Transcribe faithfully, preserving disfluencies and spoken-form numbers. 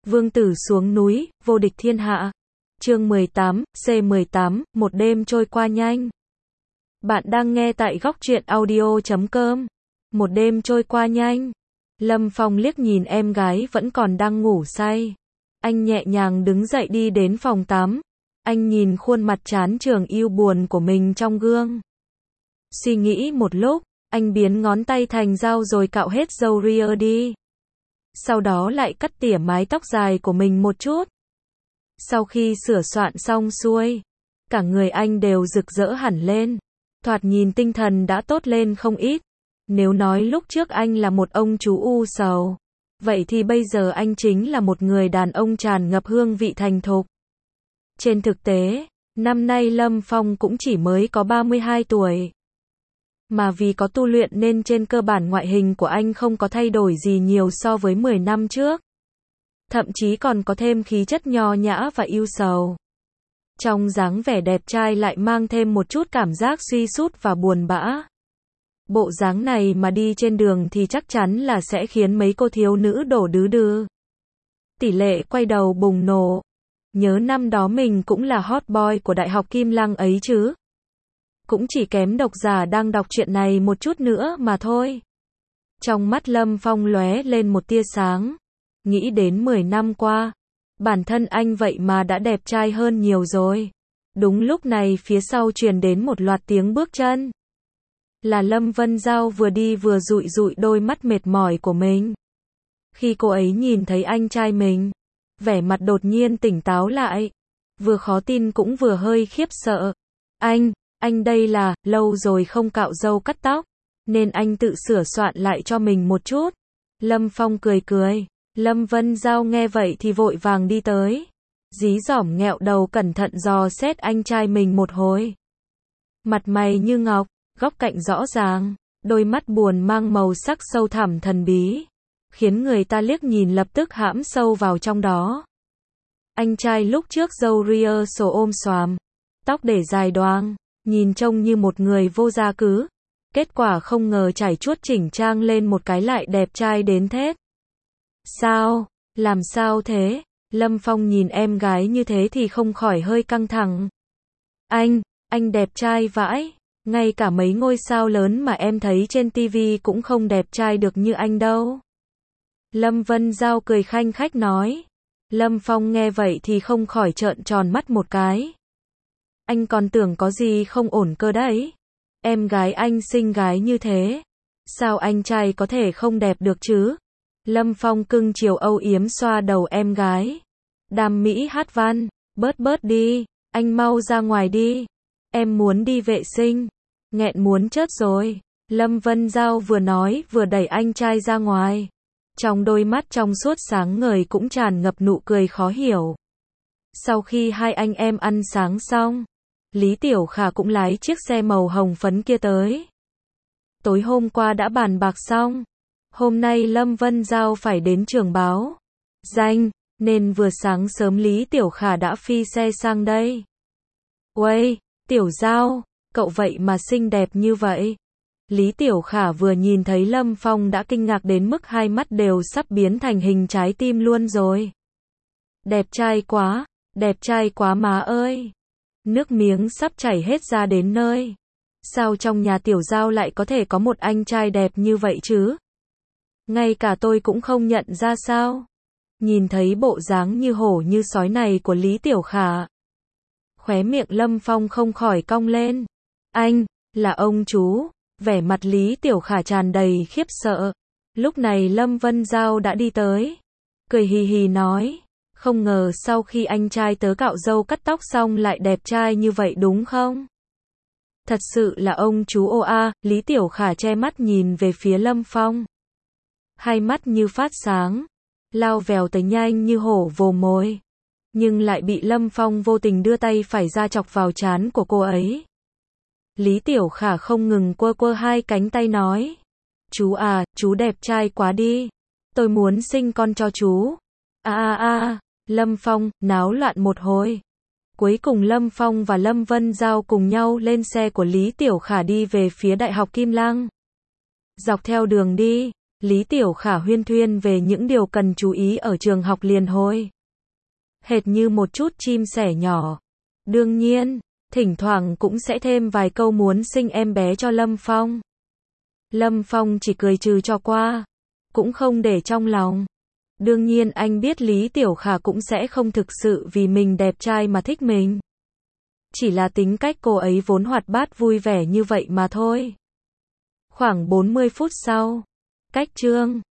Vương tử xuống núi, vô địch thiên hạ. Chương mười tám, C mười tám, một đêm trôi qua nhanh. Bạn đang nghe tại góc truyện audio chấm com. Một đêm trôi qua nhanh. Lâm Phong liếc nhìn em gái vẫn còn đang ngủ say. Anh nhẹ nhàng đứng dậy đi đến phòng tắm. Anh nhìn khuôn mặt chán trường yêu buồn của mình trong gương. Suy nghĩ một lúc, anh biến ngón tay thành dao rồi cạo hết râu ria đi. Sau đó lại cắt tỉa mái tóc dài của mình một chút. Sau khi sửa soạn xong xuôi, cả người anh đều rực rỡ hẳn lên. Thoạt nhìn tinh thần đã tốt lên không ít. Nếu nói lúc trước anh là một ông chú u sầu, vậy thì bây giờ anh chính là một người đàn ông tràn ngập hương vị thành thục. Trên thực tế, năm nay Lâm Phong cũng chỉ mới có ba mươi hai tuổi. Mà vì có tu luyện nên trên cơ bản ngoại hình của anh không có thay đổi gì nhiều so với mười năm trước. Thậm chí còn có thêm khí chất nho nhã và yêu sầu. Trong dáng vẻ đẹp trai lại mang thêm một chút cảm giác suy sút và buồn bã. Bộ dáng này mà đi trên đường thì chắc chắn là sẽ khiến mấy cô thiếu nữ đổ đứ đừ. Tỷ lệ quay đầu bùng nổ. Nhớ năm đó mình cũng là hot boy của Đại học Kim Lăng ấy chứ. Cũng chỉ kém độc giả đang đọc chuyện này một chút nữa mà thôi. Trong mắt Lâm Phong lóe lên một tia sáng. Nghĩ đến mười năm qua, bản thân anh vậy mà đã đẹp trai hơn nhiều rồi. Đúng lúc này phía sau truyền đến một loạt tiếng bước chân. Là Lâm Vân Giao vừa đi vừa dụi dụi đôi mắt mệt mỏi của mình. Khi cô ấy nhìn thấy anh trai mình, vẻ mặt đột nhiên tỉnh táo lại. Vừa khó tin cũng vừa hơi khiếp sợ. Anh, anh đây là, lâu rồi không cạo râu cắt tóc, nên anh tự sửa soạn lại cho mình một chút. Lâm Phong cười cười. Lâm Vân Giao nghe vậy thì vội vàng đi tới. Dí dỏm nghẹo đầu cẩn thận dò xét anh trai mình một hồi. Mặt mày như ngọc, góc cạnh rõ ràng, đôi mắt buồn mang màu sắc sâu thẳm thần bí, khiến người ta liếc nhìn lập tức hãm sâu vào trong đó. Anh trai lúc trước râu ria xổ ôm xoàm, tóc để dài đoàng, nhìn trông như một người vô gia cứ. Kết quả không ngờ chải chuốt chỉnh trang lên một cái lại đẹp trai đến thế. Sao? Làm sao thế? Lâm Phong nhìn em gái như thế thì không khỏi hơi căng thẳng. Anh, anh đẹp trai vãi. Ngay cả mấy ngôi sao lớn mà em thấy trên tivi cũng không đẹp trai được như anh đâu. Lâm Vân Giao cười khanh khách nói. Lâm Phong nghe vậy thì không khỏi trợn tròn mắt một cái. Anh còn tưởng có gì không ổn cơ đấy. Em gái anh xinh gái như thế, sao anh trai có thể không đẹp được chứ? Lâm Phong cưng chiều âu yếm xoa đầu em gái. Đam mỹ hát văn, bớt bớt đi, anh mau ra ngoài đi. Em muốn đi vệ sinh. Nghẹn muốn chết rồi. Lâm Vân Giao vừa nói vừa đẩy anh trai ra ngoài. Trong đôi mắt trong suốt sáng ngời cũng tràn ngập nụ cười khó hiểu. Sau khi hai anh em ăn sáng xong, Lý Tiểu Khả cũng lái chiếc xe màu hồng phấn kia tới. Tối hôm qua đã bàn bạc xong. Hôm nay Lâm Vân Giao phải đến trường báo danh, nên vừa sáng sớm Lý Tiểu Khả đã phi xe sang đây. Uầy, Tiểu Giao, cậu vậy mà xinh đẹp như vậy. Lý Tiểu Khả vừa nhìn thấy Lâm Phong đã kinh ngạc đến mức hai mắt đều sắp biến thành hình trái tim luôn rồi. Đẹp trai quá, đẹp trai quá má ơi. Nước miếng sắp chảy hết ra đến nơi. Sao trong nhà Tiểu Giao lại có thể có một anh trai đẹp như vậy chứ? Ngay cả tôi cũng không nhận ra sao? Nhìn thấy bộ dáng như hổ như sói này của Lý Tiểu Khả, khóe miệng Lâm Phong không khỏi cong lên. Anh, là ông chú. Vẻ mặt Lý Tiểu Khả tràn đầy khiếp sợ. Lúc này Lâm Vân Giao đã đi tới. Cười hì hì nói. Không ngờ sau khi anh trai tớ cạo râu cắt tóc xong lại đẹp trai như vậy đúng không? Thật sự là ông chú ô a. Lý Tiểu Khả che mắt nhìn về phía Lâm Phong. Hai mắt như phát sáng, lao vèo tới nhanh như hổ vồ mồi. Nhưng lại bị Lâm Phong vô tình đưa tay phải ra chọc vào trán của cô ấy. Lý Tiểu Khả không ngừng quơ quơ hai cánh tay nói. Chú à, chú đẹp trai quá đi. Tôi muốn sinh con cho chú. À à à, Lâm Phong, náo loạn một hồi. Cuối cùng Lâm Phong và Lâm Vân Giao cùng nhau lên xe của Lý Tiểu Khả đi về phía Đại học Kim Lăng. Dọc theo đường đi, Lý Tiểu Khả huyên thuyên về những điều cần chú ý ở trường học liền hồi. Hệt như một chút chim sẻ nhỏ. Đương nhiên, thỉnh thoảng cũng sẽ thêm vài câu muốn sinh em bé cho Lâm Phong. Lâm Phong chỉ cười trừ cho qua, cũng không để trong lòng. Đương nhiên anh biết Lý Tiểu Khả cũng sẽ không thực sự vì mình đẹp trai mà thích mình. Chỉ là tính cách cô ấy vốn hoạt bát vui vẻ như vậy mà thôi. Khoảng bốn mươi phút sau, cách chương